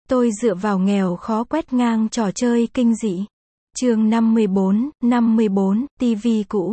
Tôi dựa vào nghèo khó quét ngang trò chơi kinh dị. Chương 54, TV cũ.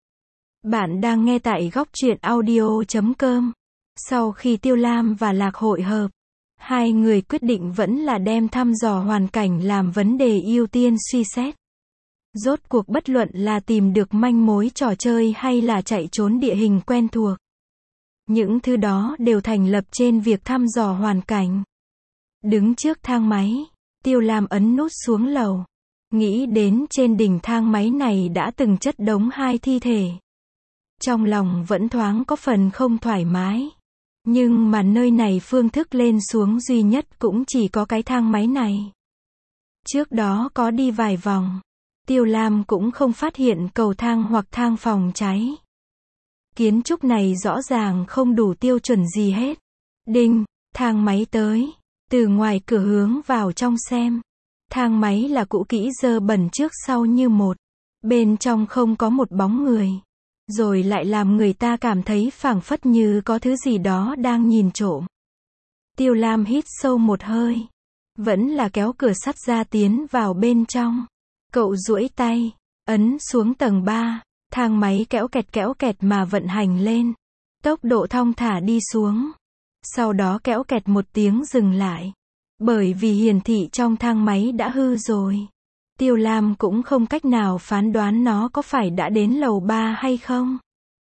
Bạn đang nghe tại góc truyện audio.com. Sau khi Tiêu Lam và Lạc hội hợp, hai người quyết định vẫn là đem thăm dò hoàn cảnh làm vấn đề ưu tiên suy xét. Rốt cuộc bất luận là tìm được manh mối trò chơi hay là chạy trốn địa hình quen thuộc, những thứ đó đều thành lập trên việc thăm dò hoàn cảnh. Đứng trước thang máy, Tiêu Lam ấn nút xuống lầu. Nghĩ đến trên đỉnh thang máy này đã từng chất đống hai thi thể. Trong lòng vẫn thoáng có phần không thoải mái. Nhưng mà nơi này phương thức lên xuống duy nhất cũng chỉ có cái thang máy này. Trước đó có đi vài vòng, Tiêu Lam cũng không phát hiện cầu thang hoặc thang phòng cháy. Kiến trúc này rõ ràng không đủ tiêu chuẩn gì hết. Đinh, thang máy tới. Từ ngoài cửa hướng vào trong xem. Thang máy là cũ kỹ dơ bẩn trước sau như một. Bên trong không có một bóng người. Rồi lại làm người ta cảm thấy phảng phất như có thứ gì đó đang nhìn trộm. Tiêu Lam hít sâu một hơi. Vẫn là kéo cửa sắt ra tiến vào bên trong. Cậu duỗi tay, ấn xuống tầng 3. Thang máy kéo kẹt mà vận hành lên. Tốc độ thong thả đi xuống. Sau đó kéo kẹt một tiếng dừng lại. Bởi vì hiển thị trong thang máy đã hư rồi. Tiêu Lam cũng không cách nào phán đoán nó có phải đã đến lầu 3 hay không.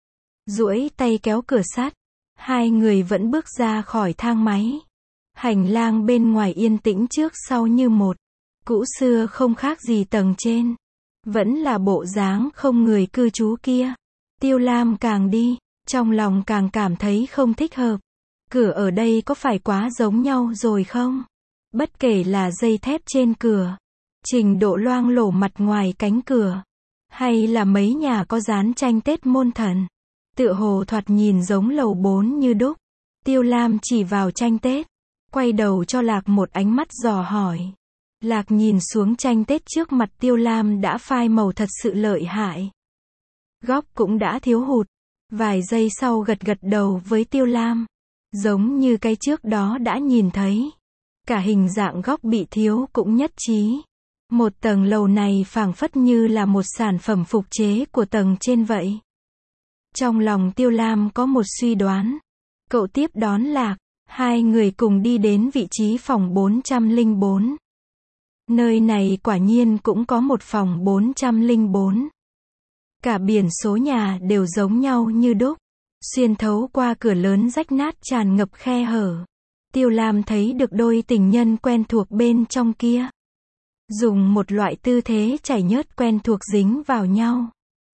Duỗi tay kéo cửa sắt. Hai người vẫn bước ra khỏi thang máy. Hành lang bên ngoài yên tĩnh trước sau như một. Cũ xưa không khác gì tầng trên. Vẫn là bộ dáng không người cư trú kia. Tiêu Lam càng đi, trong lòng càng cảm thấy không thích hợp. Cửa ở đây có phải quá giống nhau rồi không? Bất kể là dây thép trên cửa, trình độ loang lổ mặt ngoài cánh cửa, hay là mấy nhà có dán tranh Tết môn thần, tựa hồ thoạt nhìn giống lầu 4 như đúc. Tiêu Lam chỉ vào tranh Tết, quay đầu cho Lạc một ánh mắt dò hỏi. Lạc nhìn xuống tranh Tết trước mặt Tiêu Lam đã phai màu thật sự lợi hại. Góc cũng đã thiếu hụt. Vài giây sau gật đầu với Tiêu Lam. Giống như cái trước đó đã nhìn thấy. Cả hình dạng góc bị thiếu cũng nhất trí. Một tầng lầu này phảng phất như là một sản phẩm phục chế của tầng trên vậy. Trong lòng Tiêu Lam có một suy đoán. Cậu tiếp đón Lạc. Hai người cùng đi đến vị trí phòng 404. Nơi này quả nhiên cũng có một phòng 404. Cả biển số nhà đều giống nhau như đúc. Xuyên thấu qua cửa lớn rách nát tràn ngập khe hở. Tiêu Lam thấy được đôi tình nhân quen thuộc bên trong kia. Dùng một loại tư thế chảy nhớt quen thuộc dính vào nhau.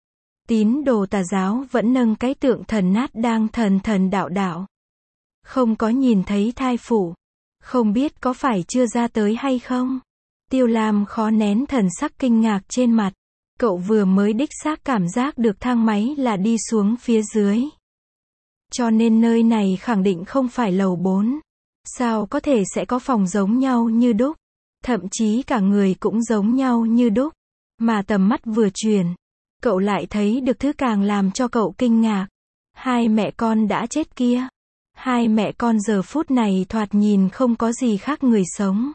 Tín đồ tà giáo vẫn nâng cái tượng thần nát đang thần đạo. Không có nhìn thấy thai phụ. Không biết có phải chưa ra tới hay không. Tiêu Lam khó nén thần sắc kinh ngạc trên mặt. Cậu vừa mới đích xác cảm giác được thang máy là đi xuống phía dưới. Cho nên nơi này khẳng định không phải lầu 4. Sao có thể sẽ có phòng giống nhau như đúc? Thậm chí cả người cũng giống nhau như đúc. Mà tầm mắt vừa chuyển, cậu lại thấy được thứ càng làm cho cậu kinh ngạc. Hai mẹ con đã chết kia. Hai mẹ con giờ phút này thoạt nhìn không có gì khác người sống.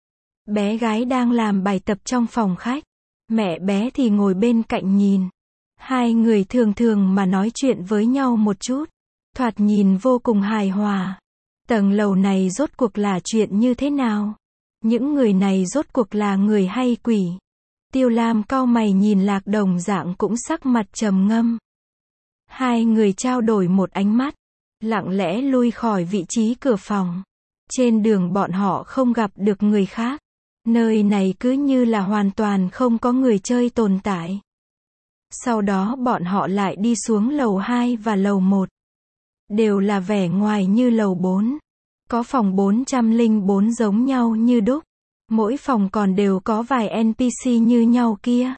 Bé gái đang làm bài tập trong phòng khách. Mẹ bé thì ngồi bên cạnh nhìn. Hai người thường mà nói chuyện với nhau một chút. Thoạt nhìn vô cùng hài hòa. Tầng lầu này rốt cuộc là chuyện như thế nào? Những người này rốt cuộc là người hay quỷ? Tiêu Lam cau mày nhìn Lạc đồng dạng cũng sắc mặt trầm ngâm. Hai người trao đổi một ánh mắt. Lặng lẽ lui khỏi vị trí cửa phòng. Trên đường bọn họ không gặp được người khác. Nơi này cứ như là hoàn toàn không có người chơi tồn tại. Sau đó bọn họ lại đi xuống lầu 2 và lầu 1. Đều là vẻ ngoài như lầu 4. Có phòng 404 giống nhau như đúc. Mỗi phòng còn đều có vài NPC như nhau kia.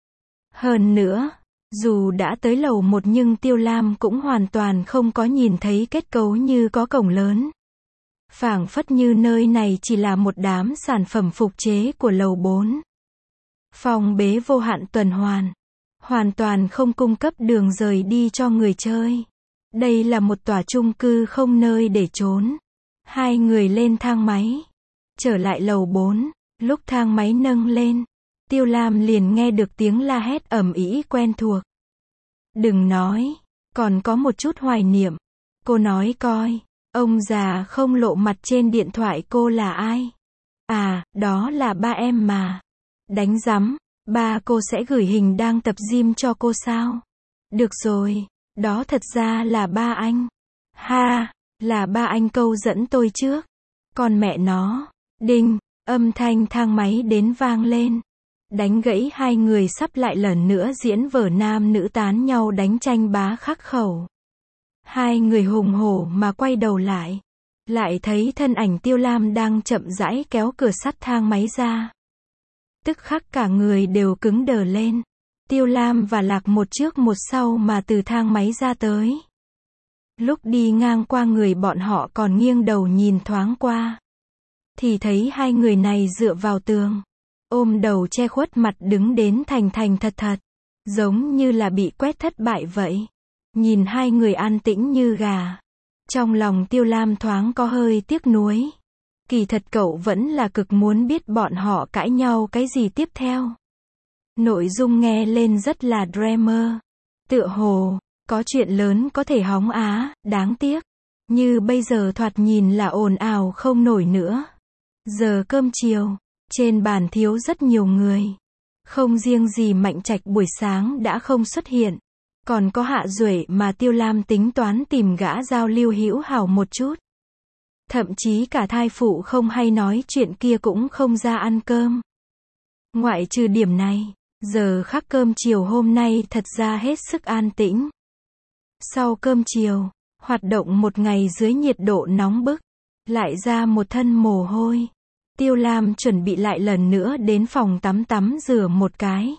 Hơn nữa, dù đã tới lầu 1 nhưng Tiêu Lam cũng hoàn toàn không có nhìn thấy kết cấu như có cổng lớn. Phảng phất như nơi này chỉ là một đám sản phẩm phục chế của lầu 4. Phòng bế vô hạn tuần hoàn. Hoàn toàn không cung cấp đường rời đi cho người chơi. Đây là một tòa chung cư không nơi để trốn. Hai người lên thang máy. Trở lại lầu 4, lúc thang máy nâng lên, Tiêu Lam liền nghe được tiếng la hét ầm ĩ quen thuộc. Đừng nói, còn có một chút hoài niệm. Cô nói coi, ông già không lộ mặt trên điện thoại cô là ai? À, đó là ba em mà. Đánh rắm, ba cô sẽ gửi hình đang tập gym cho cô sao? Được rồi, đó thật ra là ba anh. Ha, là ba anh câu dẫn tôi trước. Còn mẹ nó, đinh, âm thanh thang máy đến vang lên. Đánh gãy hai người sắp lại lần nữa diễn vở nam nữ tán nhau đánh tranh bá khắc khẩu. Hai người hùng hổ mà quay đầu lại thấy thân ảnh Tiêu Lam đang chậm rãi kéo cửa sắt thang máy ra. Tức khắc cả người đều cứng đờ lên. Tiêu Lam và Lạc một trước một sau mà từ thang máy ra tới. Lúc đi ngang qua người bọn họ còn nghiêng đầu nhìn thoáng qua. Thì thấy hai người này dựa vào tường, ôm đầu che khuất mặt đứng đến thành thành thật thật. Giống như là bị quét thất bại vậy. Nhìn hai người an tĩnh như gà. Trong lòng Tiêu Lam thoáng có hơi tiếc nuối. Kỳ thật cậu vẫn là cực muốn biết bọn họ cãi nhau cái gì tiếp theo. Nội dung nghe lên rất là drama. Tựa hồ, có chuyện lớn có thể hóng á, đáng tiếc. Như bây giờ thoạt nhìn là ồn ào không nổi nữa. Giờ cơm chiều, trên bàn thiếu rất nhiều người. Không riêng gì Mạnh Trạch buổi sáng đã không xuất hiện. Còn có Hạ Duệ mà Tiêu Lam tính toán tìm gã giao lưu hữu hảo một chút. Thậm chí cả thai phụ không hay nói chuyện kia cũng không ra ăn cơm. Ngoại trừ điểm này, giờ khắc cơm chiều hôm nay thật ra hết sức an tĩnh. Sau cơm chiều, hoạt động một ngày dưới nhiệt độ nóng bức, lại ra một thân mồ hôi. Tiêu Lam chuẩn bị lại lần nữa đến phòng tắm rửa một cái.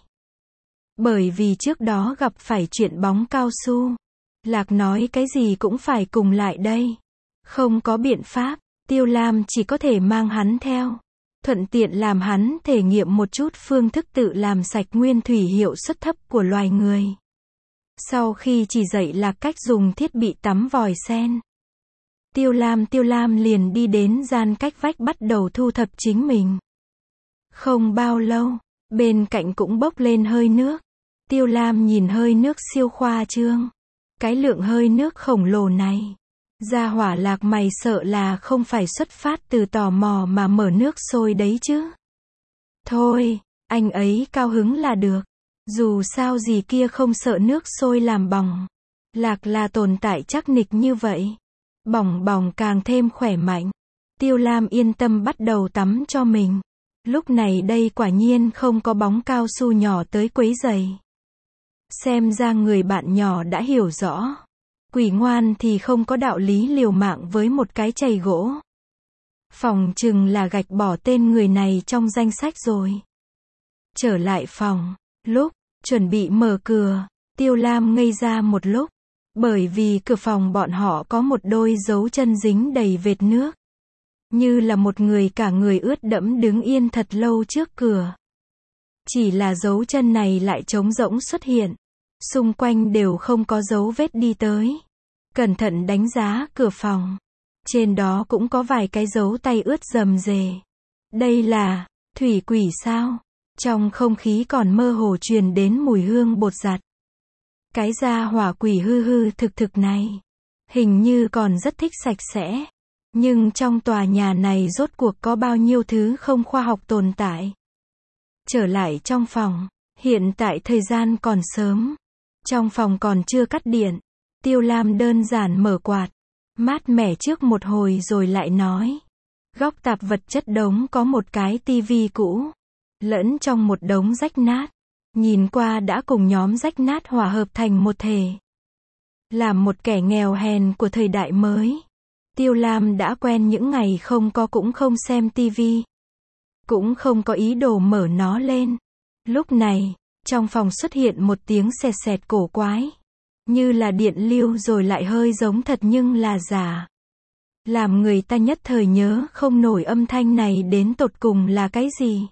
Bởi vì trước đó gặp phải chuyện bóng cao su. Lạc nói cái gì cũng phải cùng lại đây. Không có biện pháp, Tiêu Lam chỉ có thể mang hắn theo. Thuận tiện làm hắn thể nghiệm một chút phương thức tự làm sạch nguyên thủy hiệu suất thấp của loài người. Sau khi chỉ dạy Lạc cách dùng thiết bị tắm vòi sen, Tiêu Lam liền đi đến gian cách vách bắt đầu thu thập chính mình. Không bao lâu, bên cạnh cũng bốc lên hơi nước. Tiêu Lam nhìn hơi nước siêu khoa trương. Cái lượng hơi nước khổng lồ này. Gia hỏa Lạc mày sợ là không phải xuất phát từ tò mò mà mở nước sôi đấy chứ. Thôi, anh ấy cao hứng là được. Dù sao gì kia không sợ nước sôi làm bỏng. Lạc là tồn tại chắc nịch như vậy. Bỏng bỏng càng thêm khỏe mạnh. Tiêu Lam yên tâm bắt đầu tắm cho mình. Lúc này đây quả nhiên không có bóng cao su nhỏ tới quấy rầy. Xem ra người bạn nhỏ đã hiểu rõ. Quỷ ngoan thì không có đạo lý liều mạng với một cái chày gỗ. Phòng chừng là gạch bỏ tên người này trong danh sách rồi. Trở lại phòng, lúc chuẩn bị mở cửa, Tiêu Lam ngây ra một lúc. Bởi vì cửa phòng bọn họ có một đôi dấu chân dính đầy vệt nước. Như là một người cả người ướt đẫm đứng yên thật lâu trước cửa. Chỉ là dấu chân này lại trống rỗng xuất hiện. Xung quanh đều không có dấu vết đi tới. Cẩn thận đánh giá cửa phòng. Trên đó cũng có vài cái dấu tay ướt rầm rề. Đây là thủy quỷ sao? Trong không khí còn mơ hồ truyền đến mùi hương bột giặt. Cái gia hỏa quỷ hư hư thực này. Hình như còn rất thích sạch sẽ. Nhưng trong tòa nhà này rốt cuộc có bao nhiêu thứ không khoa học tồn tại. Trở lại trong phòng. Hiện tại thời gian còn sớm. Trong phòng còn chưa cắt điện. Tiêu Lam đơn giản mở quạt. Mát mẻ trước một hồi rồi lại nói. Góc tạp vật chất đống có một cái tivi cũ. Lẫn trong một đống rách nát. Nhìn qua đã cùng nhóm rách nát hòa hợp thành một thể. Làm một kẻ nghèo hèn của thời đại mới. Tiêu Lam đã quen những ngày không có cũng không xem tivi. Cũng không có ý đồ mở nó lên. Lúc này, trong phòng xuất hiện một tiếng sẹt sẹt cổ quái. Như là điện lưu rồi lại hơi giống thật nhưng là giả. Làm người ta nhất thời nhớ không nổi âm thanh này đến tột cùng là cái gì.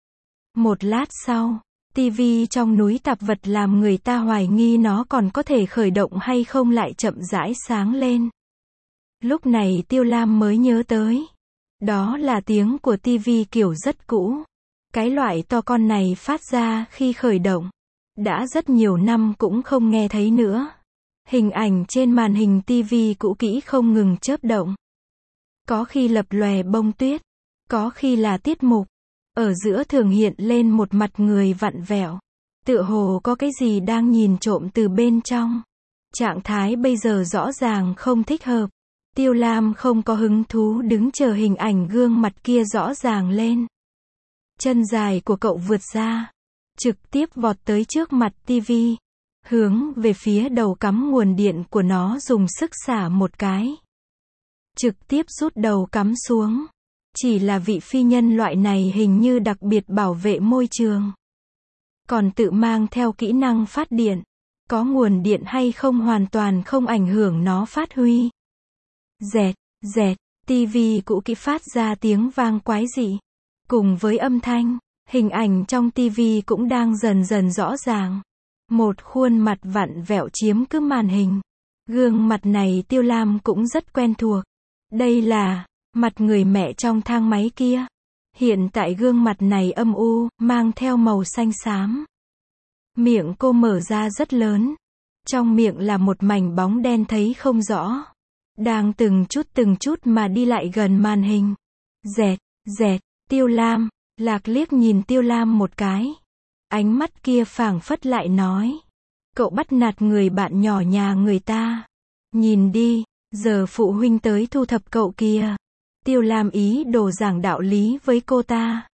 Một lát sau, tivi trong núi tạp vật làm người ta hoài nghi nó còn có thể khởi động hay không lại chậm rãi sáng lên. Lúc này Tiêu Lam mới nhớ tới. Đó là tiếng của tivi kiểu rất cũ. Cái loại to con này phát ra khi khởi động. Đã rất nhiều năm cũng không nghe thấy nữa. Hình ảnh trên màn hình tivi cũ kỹ không ngừng chớp động. Có khi lập lòe bông tuyết. Có khi là tiết mục. Ở giữa thường hiện lên một mặt người vặn vẹo. Tựa hồ có cái gì đang nhìn trộm từ bên trong. Trạng thái bây giờ rõ ràng không thích hợp. Tiêu Lam không có hứng thú đứng chờ hình ảnh gương mặt kia rõ ràng lên. Chân dài của cậu vượt ra. Trực tiếp vọt tới trước mặt tivi. Hướng về phía đầu cắm nguồn điện của nó dùng sức xả một cái. Trực tiếp rút đầu cắm xuống. Chỉ là vị phi nhân loại này hình như đặc biệt bảo vệ môi trường. Còn tự mang theo kỹ năng phát điện. Có nguồn điện hay không hoàn toàn không ảnh hưởng nó phát huy. Dẹt, dẹt, tivi cũ kỹ phát ra tiếng vang quái dị. Cùng với âm thanh, hình ảnh trong tivi cũng đang dần dần rõ ràng. Một khuôn mặt vặn vẹo chiếm cứ màn hình. Gương mặt này Tiêu Lam cũng rất quen thuộc. Đây là mặt người mẹ trong thang máy kia. Hiện tại gương mặt này âm u, mang theo màu xanh xám. Miệng cô mở ra rất lớn. Trong miệng là một mảnh bóng đen thấy không rõ. Đang từng chút mà đi lại gần màn hình. Dẹt, dẹt, Tiêu Lam. Lạc liếc nhìn Tiêu Lam một cái. Ánh mắt kia phảng phất lại nói. Cậu bắt nạt người bạn nhỏ nhà người ta. Nhìn đi, giờ phụ huynh tới thu thập cậu kìa. Tiêu Lam ý đồ giảng đạo lý với cô ta.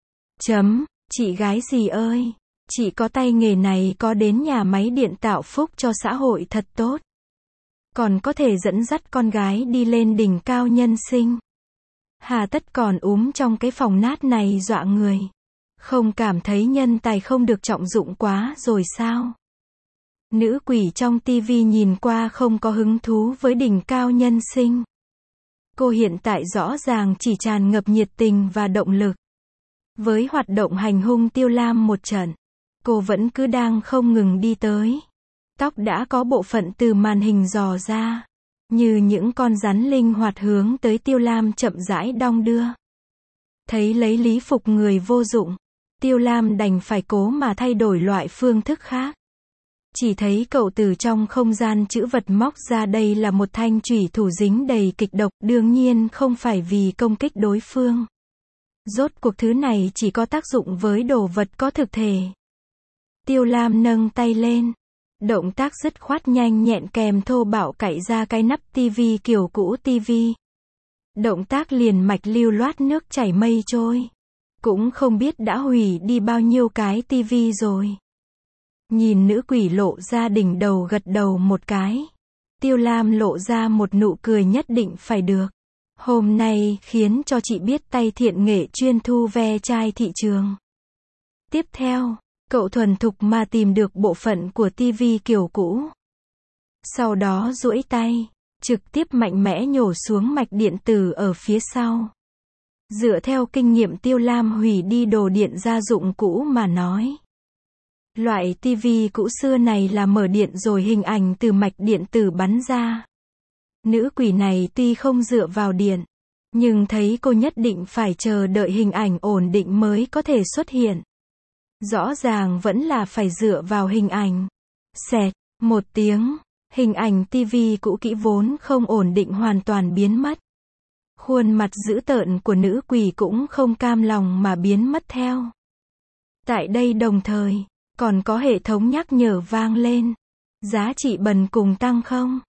Chị gái gì ơi, chị có tay nghề này có đến nhà máy điện tạo phúc cho xã hội thật tốt. Còn có thể dẫn dắt con gái đi lên đỉnh cao nhân sinh. Hà tất còn trong cái phòng nát này dọa người. Không cảm thấy nhân tài không được trọng dụng quá rồi sao? Nữ quỷ trong tivi nhìn qua không có hứng thú với đỉnh cao nhân sinh. Cô hiện tại rõ ràng chỉ tràn ngập nhiệt tình và động lực. Với hoạt động hành hung Tiêu Lam một trận, cô vẫn cứ đang không ngừng đi tới. Tóc đã có bộ phận từ màn hình dò ra. Như những con rắn linh hoạt hướng tới Tiêu Lam chậm rãi đong đưa. Thấy lấy lý phục người vô dụng, Tiêu Lam đành phải cố mà thay đổi loại phương thức khác. Chỉ thấy cậu từ trong không gian trữ vật móc ra đây là một thanh chủy thủ dính đầy kịch độc, đương nhiên không phải vì công kích đối phương. Rốt cuộc thứ này chỉ có tác dụng với đồ vật có thực thể. Tiêu Lam nâng tay lên. Động tác dứt khoát nhanh nhẹn kèm thô bạo cạy ra cái nắp tivi kiểu cũ tivi. Động tác liền mạch lưu loát nước chảy mây trôi. Cũng không biết đã hủy đi bao nhiêu cái tivi rồi. Nhìn nữ quỷ lộ ra đỉnh đầu gật đầu một cái. Tiêu Lam lộ ra một nụ cười nhất định phải được. Hôm nay khiến cho chị biết tay thiện nghệ chuyên thu ve chai thị trường. Tiếp theo, cậu thuần thục mà tìm được bộ phận của tivi kiểu cũ. Sau đó duỗi tay, trực tiếp mạnh mẽ nhổ xuống mạch điện tử ở phía sau. Dựa theo kinh nghiệm Tiêu Lam hủy đi đồ điện gia dụng cũ mà nói. Loại tivi cũ xưa này là mở điện rồi hình ảnh từ mạch điện tử bắn ra. Nữ quỷ này tuy không dựa vào điện, nhưng thấy cô nhất định phải chờ đợi hình ảnh ổn định mới có thể xuất hiện. Rõ ràng vẫn là phải dựa vào hình ảnh. Xẹt, một tiếng, hình ảnh tivi cũ kỹ vốn không ổn định hoàn toàn biến mất. Khuôn mặt dữ tợn của nữ quỷ cũng không cam lòng mà biến mất theo. Tại đây đồng thời, còn có hệ thống nhắc nhở vang lên. Giá trị bần cùng tăng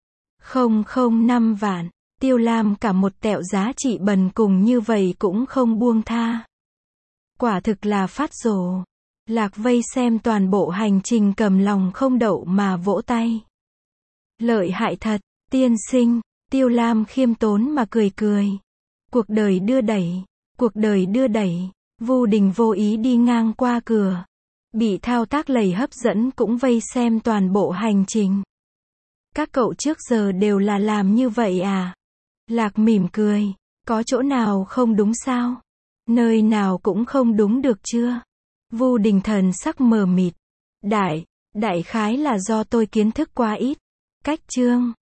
0,005 vạn. Tiêu Lam cả một tẹo giá trị bần cùng như vậy cũng không buông tha. Quả thực là phát rồ. Lạc vây xem toàn bộ hành trình cầm lòng không đậu mà vỗ tay. Lợi hại thật, tiên sinh. Tiêu Lam khiêm tốn mà cười cười. Cuộc đời đưa đẩy. Vu Đình vô ý đi ngang qua cửa. Bị thao tác lầy hấp dẫn cũng vây xem toàn bộ hành trình. Các cậu trước giờ đều là làm như vậy à? Lạc mỉm cười. Có chỗ nào không đúng sao? Nơi nào cũng không đúng được chưa? Vu Đình thần sắc mờ mịt. Đại khái là do tôi kiến thức quá ít. Cách chương